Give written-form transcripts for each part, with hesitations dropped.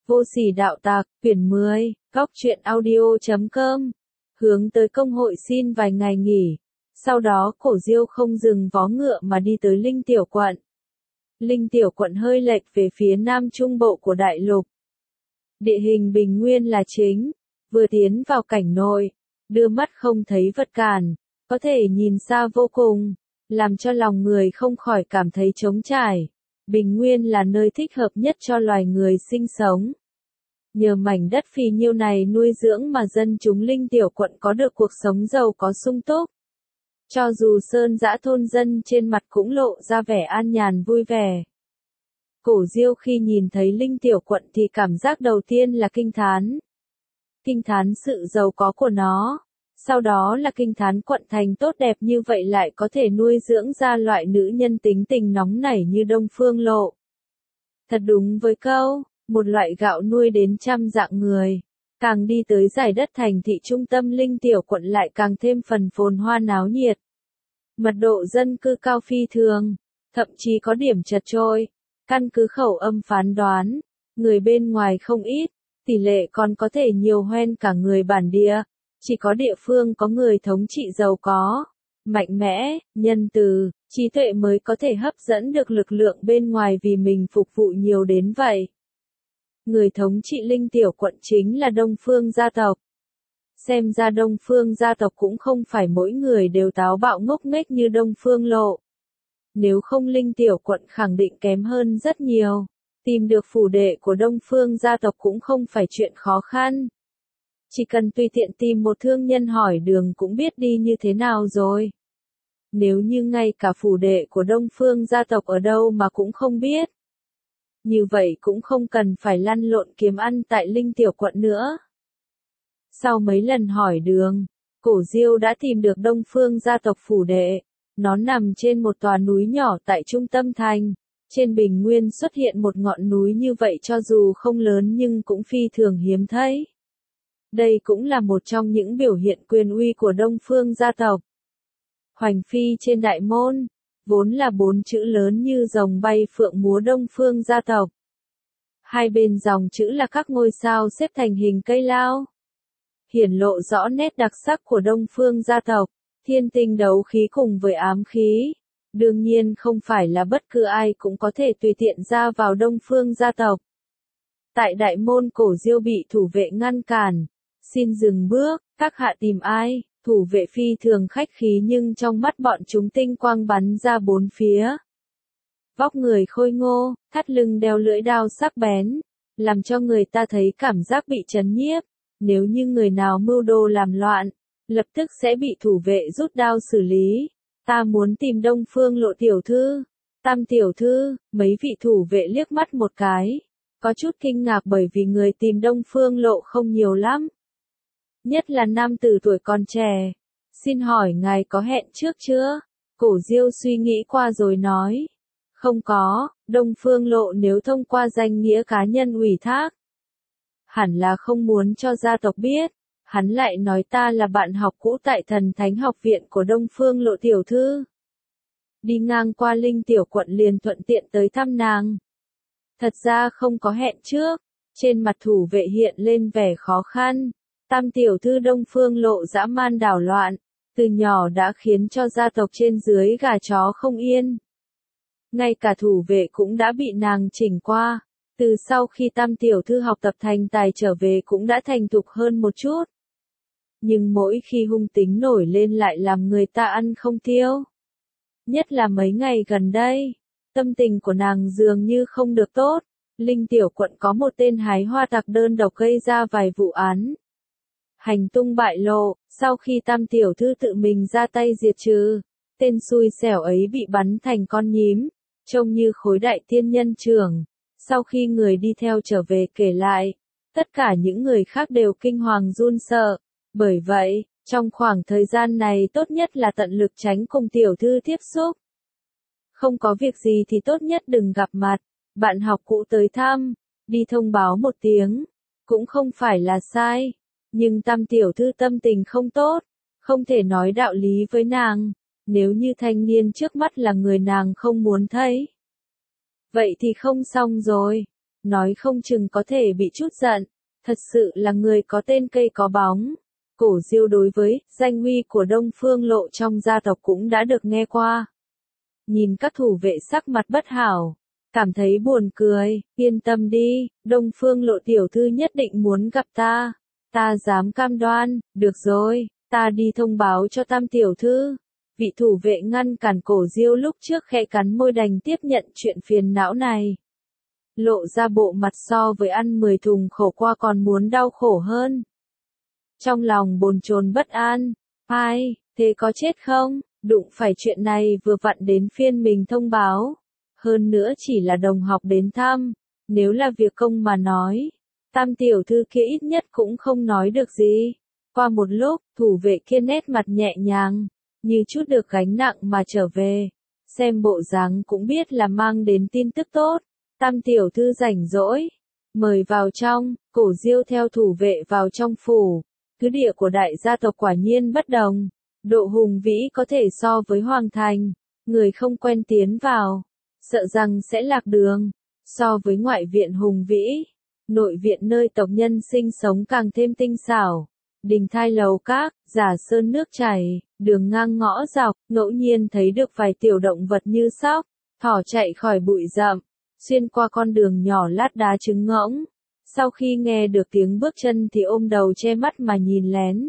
Vô sỉ đạo tặc, quyển 10, góc truyện audio.com. Hướng tới công hội xin vài ngày nghỉ. Sau đó Cổ Diêu không dừng vó ngựa mà đi tới Linh Tiểu Quận. Linh Tiểu Quận hơi lệch về phía nam trung bộ của đại lục. Địa hình bình nguyên là chính, vừa tiến vào cảnh nội, đưa mắt không thấy vật cản, có thể nhìn xa vô cùng, làm cho lòng người không khỏi cảm thấy trống trải. Bình nguyên là nơi thích hợp nhất cho loài người sinh sống. Nhờ mảnh đất phì nhiêu này nuôi dưỡng mà dân chúng Linh Tiểu Quận có được cuộc sống giàu có sung túc. Cho dù sơn dã thôn dân trên mặt cũng lộ ra vẻ an nhàn vui vẻ. Cổ Diêu khi nhìn thấy Linh Tiểu Quận thì cảm giác đầu tiên là kinh thán. Kinh thán sự giàu có của nó. Sau đó là kinh thán quận thành tốt đẹp như vậy lại có thể nuôi dưỡng ra loại nữ nhân tính tình nóng nảy như Đông Phương Lộ. Thật đúng với câu, một loại gạo nuôi đến trăm dạng người. Càng đi tới giải đất thành thị trung tâm Linh Tiểu Quận lại càng thêm phần phồn hoa náo nhiệt. Mật độ dân cư cao phi thường, thậm chí có điểm chật chội. Căn cứ khẩu âm phán đoán, người bên ngoài không ít, tỷ lệ còn có thể nhiều hơn cả người bản địa. Chỉ có địa phương có người thống trị giàu có, mạnh mẽ, nhân từ, trí tuệ mới có thể hấp dẫn được lực lượng bên ngoài vì mình phục vụ nhiều đến vậy. Người thống trị Linh Tiểu Quận chính là Đông Phương gia tộc. Xem ra Đông Phương gia tộc cũng không phải mỗi người đều táo bạo ngốc nghếch như Đông Phương Lộ. Nếu không Linh Tiểu Quận khẳng định kém hơn rất nhiều. Tìm được phủ đệ của Đông Phương gia tộc cũng không phải chuyện khó khăn. Chỉ cần tùy tiện tìm một thương nhân hỏi đường cũng biết đi như thế nào rồi. Nếu như ngay cả phủ đệ của Đông Phương gia tộc ở đâu mà cũng không biết. Như vậy cũng không cần phải lăn lộn kiếm ăn tại Linh Tiểu Quận nữa. Sau mấy lần hỏi đường, Cổ Diêu đã tìm được Đông Phương gia tộc phủ đệ. Nó nằm trên một tòa núi nhỏ tại trung tâm thành. Trên bình nguyên xuất hiện một ngọn núi như vậy cho dù không lớn nhưng cũng phi thường hiếm thấy. Đây cũng là một trong những biểu hiện quyền uy của Đông Phương gia tộc. Hoành phi trên đại môn, vốn là 4 chữ lớn như rồng bay phượng múa Đông Phương gia tộc. Hai bên dòng chữ là các ngôi sao xếp thành hình cây lao. Hiển lộ rõ nét đặc sắc của Đông Phương gia tộc, thiên tinh đấu khí cùng với ám khí. Đương nhiên không phải là bất cứ ai cũng có thể tùy tiện ra vào Đông Phương gia tộc. Tại đại môn Cổ Diêu bị thủ vệ ngăn cản. Xin dừng bước, các hạ tìm ai? Thủ vệ phi thường khách khí nhưng trong mắt bọn chúng tinh quang bắn ra bốn phía. Vóc người khôi ngô, thắt lưng đeo lưỡi đao sắc bén, làm cho người ta thấy cảm giác bị trấn nhiếp. Nếu như người nào mưu đồ làm loạn, lập tức sẽ bị thủ vệ rút đao xử lý. Ta muốn tìm Đông Phương Lộ tiểu thư. Tam tiểu thư, mấy vị thủ vệ liếc mắt một cái. Có chút kinh ngạc bởi vì người tìm Đông Phương Lộ không nhiều lắm. Nhất là nam tử tuổi còn trẻ. Xin hỏi ngài có hẹn trước chưa? Cổ Diêu suy nghĩ qua rồi nói. Không có, Đông Phương Lộ nếu thông qua danh nghĩa cá nhân ủy thác. Hẳn là không muốn cho gia tộc biết. Hắn lại nói ta là bạn học cũ tại Thần Thánh Học viện của Đông Phương Lộ tiểu thư. Đi ngang qua Linh Tiểu Quận liền thuận tiện tới thăm nàng. Thật ra không có hẹn trước. Trên mặt thủ vệ hiện lên vẻ khó khăn. Tam tiểu thư Đông Phương Lộ dã man đảo loạn, từ nhỏ đã khiến cho gia tộc trên dưới gà chó không yên. Ngay cả thủ vệ cũng đã bị nàng chỉnh qua, từ sau khi tam tiểu thư học tập thành tài trở về cũng đã thành thục hơn một chút. Nhưng mỗi khi hung tính nổi lên lại làm người ta ăn không tiêu. Nhất là mấy ngày gần đây, tâm tình của nàng dường như không được tốt. Linh Tiểu Quận có một tên hái hoa tặc đơn độc gây ra vài vụ án. Hành tung bại lộ, sau khi tam tiểu thư tự mình ra tay diệt trừ, tên xui xẻo ấy bị bắn thành con nhím, trông như khối đại tiên nhân trưởng. Sau khi người đi theo trở về kể lại, tất cả những người khác đều kinh hoàng run sợ. Bởi vậy, trong khoảng thời gian này tốt nhất là tận lực tránh cùng tiểu thư tiếp xúc. Không có việc gì thì tốt nhất đừng gặp mặt, bạn học cũ tới thăm, đi thông báo một tiếng, cũng không phải là sai. Nhưng tam tiểu thư tâm tình không tốt, không thể nói đạo lý với nàng, nếu như thanh niên trước mắt là người nàng không muốn thấy. Vậy thì không xong rồi, nói không chừng có thể bị chút giận, thật sự là người có tên cây có bóng. Cổ Diêu đối với danh uy của Đông Phương Lộ trong gia tộc cũng đã được nghe qua. Nhìn các thủ vệ sắc mặt bất hảo, cảm thấy buồn cười, yên tâm đi, Đông Phương Lộ tiểu thư nhất định muốn gặp ta dám cam đoan, được rồi, ta đi thông báo cho Tam tiểu thư. Vị thủ vệ ngăn cản Cổ Diêu lúc trước khẽ cắn môi đành tiếp nhận chuyện phiền não này. Lộ ra bộ mặt so với ăn 10 thùng khổ qua còn muốn đau khổ hơn. Trong lòng bồn chồn bất an, ai, thế có chết không, đụng phải chuyện này vừa vặn đến phiên mình thông báo. Hơn nữa chỉ là đồng học đến thăm, nếu là việc công mà nói, Tam tiểu thư kia ít nhất cũng không nói được gì. Qua một lúc, thủ vệ kia nét mặt nhẹ nhàng, như chút được gánh nặng mà trở về. Xem bộ dáng cũng biết là mang đến tin tức tốt. Tam tiểu thư rảnh rỗi, mời vào trong. Cổ Diêu theo thủ vệ vào trong phủ. Cứ địa của đại gia tộc quả nhiên bất đồng. Độ hùng vĩ có thể so với hoàng thành. Người không quen tiến vào, sợ rằng sẽ lạc đường. So với ngoại viện hùng vĩ, nội viện nơi tộc nhân sinh sống càng thêm tinh xảo. Đình thai lầu các, giả sơn nước chảy, đường ngang ngõ dọc, ngẫu nhiên thấy được vài tiểu động vật như sóc, thỏ chạy khỏi bụi rậm, xuyên qua con đường nhỏ lát đá trứng ngỗng. Sau khi nghe được tiếng bước chân thì ôm đầu che mắt mà nhìn lén.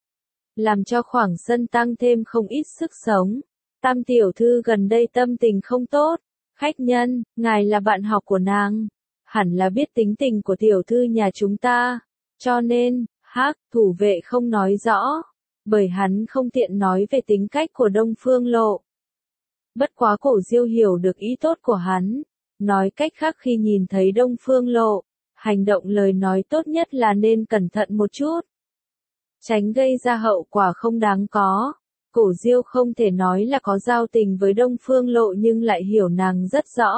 Làm cho khoảng sân tăng thêm không ít sức sống. Tam tiểu thư gần đây tâm tình không tốt. Khách nhân, ngài là bạn học của nàng. Hẳn là biết tính tình của tiểu thư nhà chúng ta. Cho nên, thủ vệ không nói rõ. Bởi hắn không tiện nói về tính cách của Đông Phương Lộ. Bất quá Cổ Diêu hiểu được ý tốt của hắn. Nói cách khác khi nhìn thấy Đông Phương Lộ, hành động lời nói tốt nhất là nên cẩn thận một chút. Tránh gây ra hậu quả không đáng có. Cổ Diêu không thể nói là có giao tình với Đông Phương Lộ nhưng lại hiểu nàng rất rõ.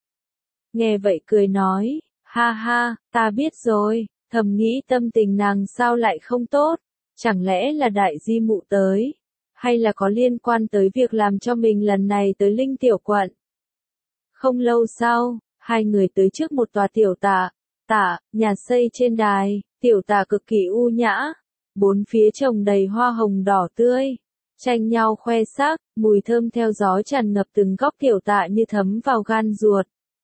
Nghe vậy cười nói, ha ha, ta biết rồi, thầm nghĩ tâm tình nàng sao lại không tốt, chẳng lẽ là đại di mụ tới, hay là có liên quan tới việc làm cho mình lần này tới Linh Tiểu Quận. Không lâu sau, hai người tới trước một tòa tiểu tạ, nhà xây trên đài, tiểu tạ cực kỳ u nhã, bốn phía trồng đầy hoa hồng đỏ tươi, tranh nhau khoe sắc, mùi thơm theo gió tràn ngập từng góc tiểu tạ như thấm vào gan ruột.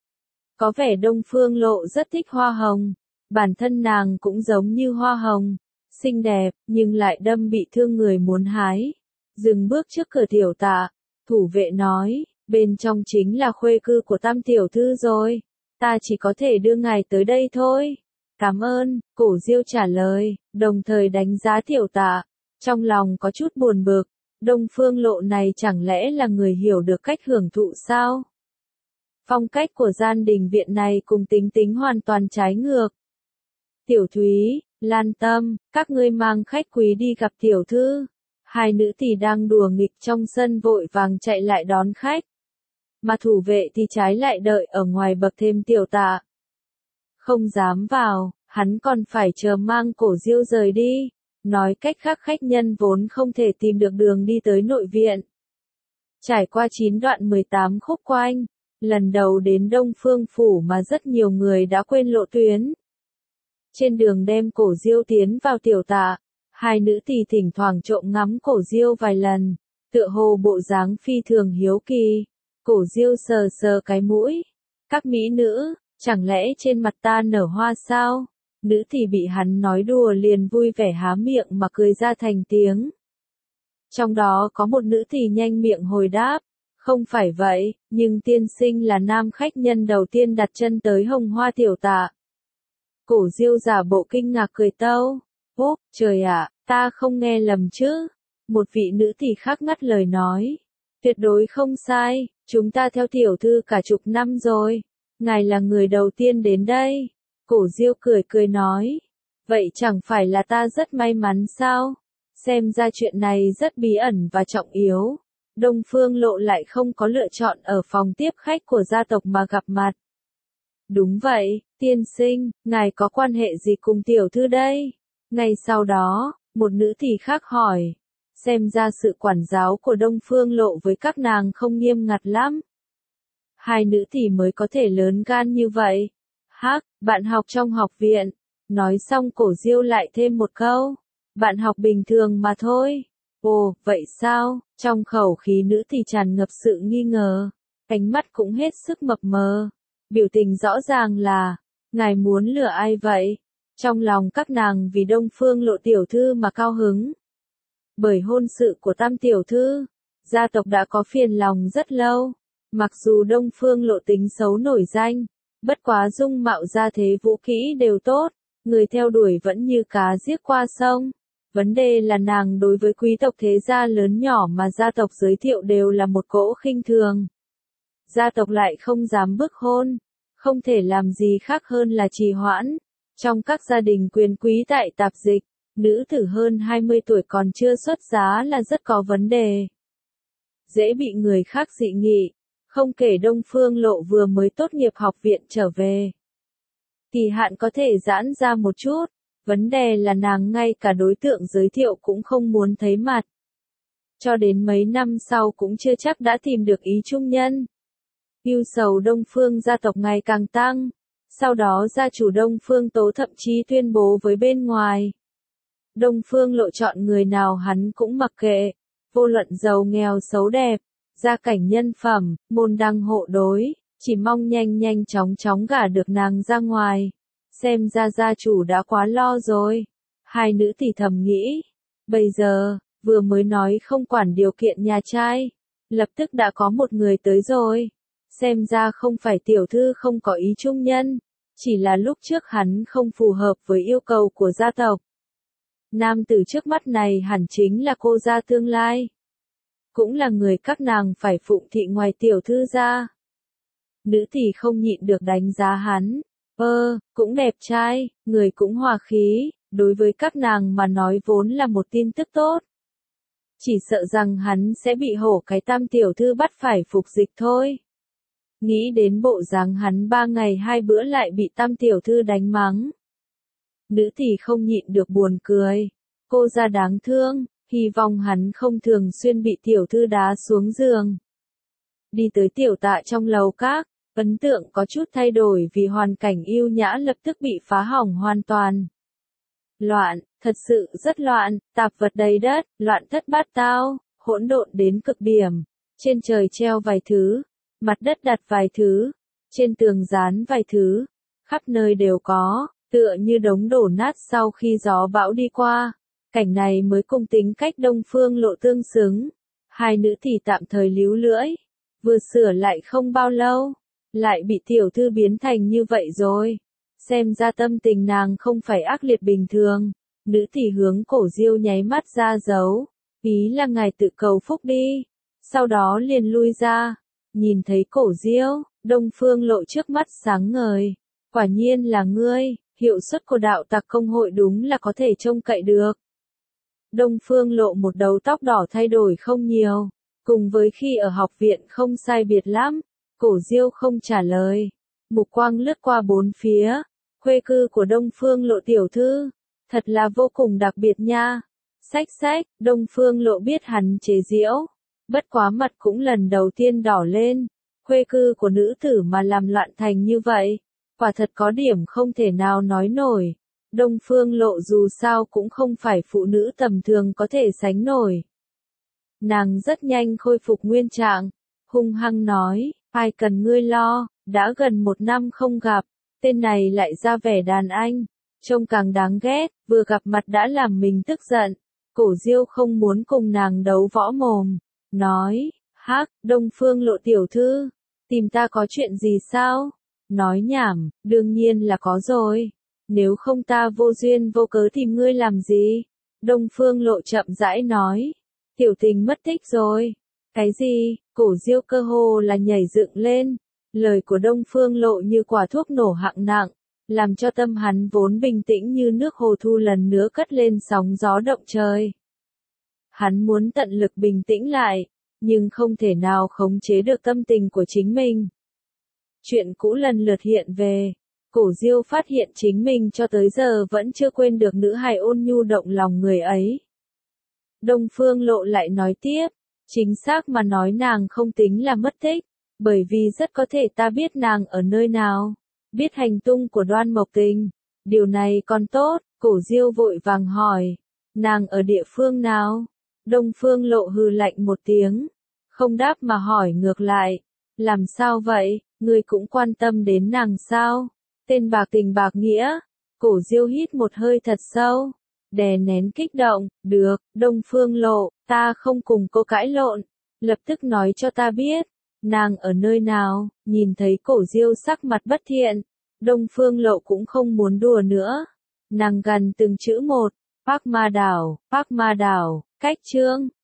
Có vẻ Đông Phương Lộ rất thích hoa hồng, bản thân nàng cũng giống như hoa hồng, xinh đẹp, nhưng lại đâm bị thương người muốn hái. Dừng bước trước cửa tiểu tạ, thủ vệ nói, bên trong chính là khuê cư của Tam tiểu thư rồi, ta chỉ có thể đưa ngài tới đây thôi. Cảm ơn, Cổ Diêu trả lời, đồng thời đánh giá tiểu tạ, trong lòng có chút buồn bực, Đông Phương Lộ này chẳng lẽ là người hiểu được cách hưởng thụ sao? Phong cách của gian đình viện này cùng tính tính hoàn toàn trái ngược. Tiểu Thúy, Lan Tâm, các ngươi mang khách quý đi gặp tiểu thư. Hai nữ tỷ đang đùa nghịch trong sân vội vàng chạy lại đón khách. Mà thủ vệ thì trái lại đợi ở ngoài bậc thêm tiểu tạ. Không dám vào, hắn còn phải chờ mang Cổ Diêu rời đi. Nói cách khác khách nhân vốn không thể tìm được đường đi tới nội viện. Trải qua 9 đoạn 18 khúc quanh, lần đầu đến Đông Phương Phủ mà rất nhiều người đã quên lộ tuyến. Trên đường đem Cổ Diêu tiến vào tiểu tạ, hai nữ tỳ thỉnh thoảng trộm ngắm Cổ Diêu vài lần, tựa hồ bộ dáng phi thường hiếu kỳ. Cổ Diêu sờ sờ cái mũi. Các mỹ nữ, chẳng lẽ trên mặt ta nở hoa sao? Nữ thì bị hắn nói đùa liền vui vẻ há miệng mà cười ra thành tiếng. Trong đó có một nữ thì nhanh miệng hồi đáp, không phải vậy, nhưng tiên sinh là nam khách nhân đầu tiên đặt chân tới Hồng Hoa tiểu tạ. Cổ Diêu giả bộ kinh ngạc cười tâu, ốp, trời ạ, ta không nghe lầm chứ. Một vị nữ thì khác ngắt lời nói, tuyệt đối không sai, chúng ta theo tiểu thư cả chục năm rồi, ngài là người đầu tiên đến đây. Cổ Diêu cười cười nói, vậy chẳng phải là ta rất may mắn sao? Xem ra chuyện này rất bí ẩn và trọng yếu. Đông Phương Lộ lại không có lựa chọn ở phòng tiếp khách của gia tộc mà gặp mặt. Đúng vậy, tiên sinh, ngài có quan hệ gì cùng tiểu thư đây? Ngay sau đó, một nữ tỳ khác hỏi. Xem ra sự quản giáo của Đông Phương Lộ với các nàng không nghiêm ngặt lắm. Hai nữ tỳ mới có thể lớn gan như vậy. Hắc, bạn học trong học viện. Nói xong Cổ Diêu lại thêm một câu. Bạn học bình thường mà thôi. Ồ, vậy sao? Trong khẩu khí nữ thì tràn ngập sự nghi ngờ. Ánh mắt cũng hết sức mập mờ. Biểu tình rõ ràng là, ngài muốn lừa ai vậy? Trong lòng các nàng vì Đông Phương Lộ tiểu thư mà cao hứng. Bởi hôn sự của Tam tiểu thư, gia tộc đã có phiền lòng rất lâu. Mặc dù Đông Phương Lộ tính xấu nổi danh, bất quá dung mạo gia thế vũ kỹ đều tốt, người theo đuổi vẫn như cá giết qua sông. Vấn đề là nàng đối với quý tộc thế gia lớn nhỏ mà gia tộc giới thiệu đều là một cỗ khinh thường. Gia tộc lại không dám bức hôn, không thể làm gì khác hơn là trì hoãn. Trong các gia đình quyền quý tại tạp dịch, nữ tử hơn 20 tuổi còn chưa xuất giá là rất có vấn đề. Dễ bị người khác dị nghị, không kể Đông Phương Lộ vừa mới tốt nghiệp học viện trở về. Kỳ hạn có thể giãn ra một chút, vấn đề là nàng ngay cả đối tượng giới thiệu cũng không muốn thấy mặt. Cho đến mấy năm sau cũng chưa chắc đã tìm được ý trung nhân. Ưu sầu Đông Phương gia tộc ngày càng tăng, sau đó gia chủ Đông Phương Tố thậm chí tuyên bố với bên ngoài. Đông Phương Lộ chọn người nào hắn cũng mặc kệ, vô luận giàu nghèo xấu đẹp, gia cảnh nhân phẩm, môn đăng hộ đối, chỉ mong nhanh nhanh chóng gả được nàng ra ngoài. Xem ra gia chủ đã quá lo rồi. Hai nữ thì thầm nghĩ, bây giờ, vừa mới nói không quản điều kiện nhà trai, lập tức đã có một người tới rồi. Xem ra không phải tiểu thư không có ý trung nhân, chỉ là lúc trước hắn không phù hợp với yêu cầu của gia tộc. Nam tử trước mắt này hẳn chính là cô gia tương lai. Cũng là người các nàng phải phụng thị ngoài tiểu thư gia. Nữ thì không nhịn được đánh giá hắn. Cũng đẹp trai, người cũng hòa khí, đối với các nàng mà nói vốn là một tin tức tốt. Chỉ sợ rằng hắn sẽ bị hổ cái Tam tiểu thư bắt phải phục dịch thôi. Nghĩ đến bộ dáng hắn 3 ngày 2 bữa lại bị Tam tiểu thư đánh mắng. Nữ thì không nhịn được buồn cười. Cô ra đáng thương, hy vọng hắn không thường xuyên bị tiểu thư đá xuống giường. Đi tới tiểu tạ trong lầu các, ấn tượng có chút thay đổi vì hoàn cảnh yêu nhã lập tức bị phá hỏng hoàn toàn. Loạn, thật sự rất loạn, tạp vật đầy đất, loạn thất bát tao, hỗn độn đến cực điểm. Trên trời treo vài thứ, mặt đất đặt vài thứ, trên tường dán vài thứ, khắp nơi đều có, tựa như đống đổ nát sau khi gió bão đi qua. Cảnh này mới cùng tính cách Đông Phương Lộ tương xứng. Hai nữ thì tạm thời líu lưỡi, vừa sửa lại không bao lâu, lại bị tiểu thư biến thành như vậy rồi. Xem ra tâm tình nàng không phải ác liệt bình thường. Nữ thì hướng Cổ Diêu nháy mắt ra dấu, ý là ngài tự cầu phúc đi. Sau đó liền lui ra, nhìn thấy Cổ Diêu, Đông Phương Lộ trước mắt sáng ngời. Quả nhiên là ngươi, hiệu suất của đạo tặc công hội đúng là có thể trông cậy được. Đông Phương Lộ một đầu tóc đỏ thay đổi không nhiều, cùng với khi ở học viện không sai biệt lắm. Cổ Diêu không trả lời, mục quang lướt qua bốn phía. Khuê cư của Đông Phương Lộ tiểu thư, thật là vô cùng đặc biệt nha. Xách, Đông Phương Lộ biết hắn chế giễu, bất quá mặt cũng lần đầu tiên đỏ lên. Khuê cư của nữ tử mà làm loạn thành như vậy, quả thật có điểm không thể nào nói nổi. Đông Phương Lộ dù sao cũng không phải phụ nữ tầm thường có thể sánh nổi. Nàng rất nhanh khôi phục nguyên trạng, hung hăng nói, ai cần ngươi lo, đã gần 1 năm không gặp, tên này lại ra vẻ đàn anh, trông càng đáng ghét, vừa gặp mặt đã làm mình tức giận. Cổ Diêu không muốn cùng nàng đấu võ mồm, nói, hắc, Đông Phương Lộ tiểu thư, tìm ta có chuyện gì sao? Nói nhảm, đương nhiên là có rồi. Nếu không ta vô duyên vô cớ tìm ngươi làm gì? Đông Phương Lộ chậm rãi nói. Tiểu tình mất tích rồi. Cái gì? Cổ Diêu cơ hồ là nhảy dựng lên. Lời của Đông Phương Lộ như quả thuốc nổ hạng nặng, làm cho tâm hắn vốn bình tĩnh như nước hồ thu lần nữa cất lên sóng gió động trời. Hắn muốn tận lực bình tĩnh lại, nhưng không thể nào khống chế được tâm tình của chính mình. Chuyện cũ lần lượt hiện về. Cổ Diêu phát hiện chính mình cho tới giờ vẫn chưa quên được nữ hài ôn nhu động lòng người ấy. Đông Phương Lộ lại nói tiếp, chính xác mà nói nàng không tính là mất tích, bởi vì rất có thể ta biết nàng ở nơi nào. biết hành tung của Đoan Mộc Tình. Điều này còn tốt, Cổ Diêu vội vàng hỏi. Nàng ở địa phương nào? Đông Phương Lộ hừ lạnh một tiếng. Không đáp mà hỏi ngược lại. Làm sao vậy, ngươi cũng quan tâm đến nàng sao? Tên bạc tình bạc nghĩa. Cổ Diêu hít một hơi thật sâu. Đè nén kích động, được, Đông Phương Lộ, ta không cùng cô cãi lộn. Lập tức nói cho ta biết. Nàng ở nơi nào? Nhìn thấy Cổ Diêu sắc mặt bất thiện. Đông Phương Lộ cũng không muốn đùa nữa. Nàng gần từng chữ một. Park Ma Đảo, cách Chương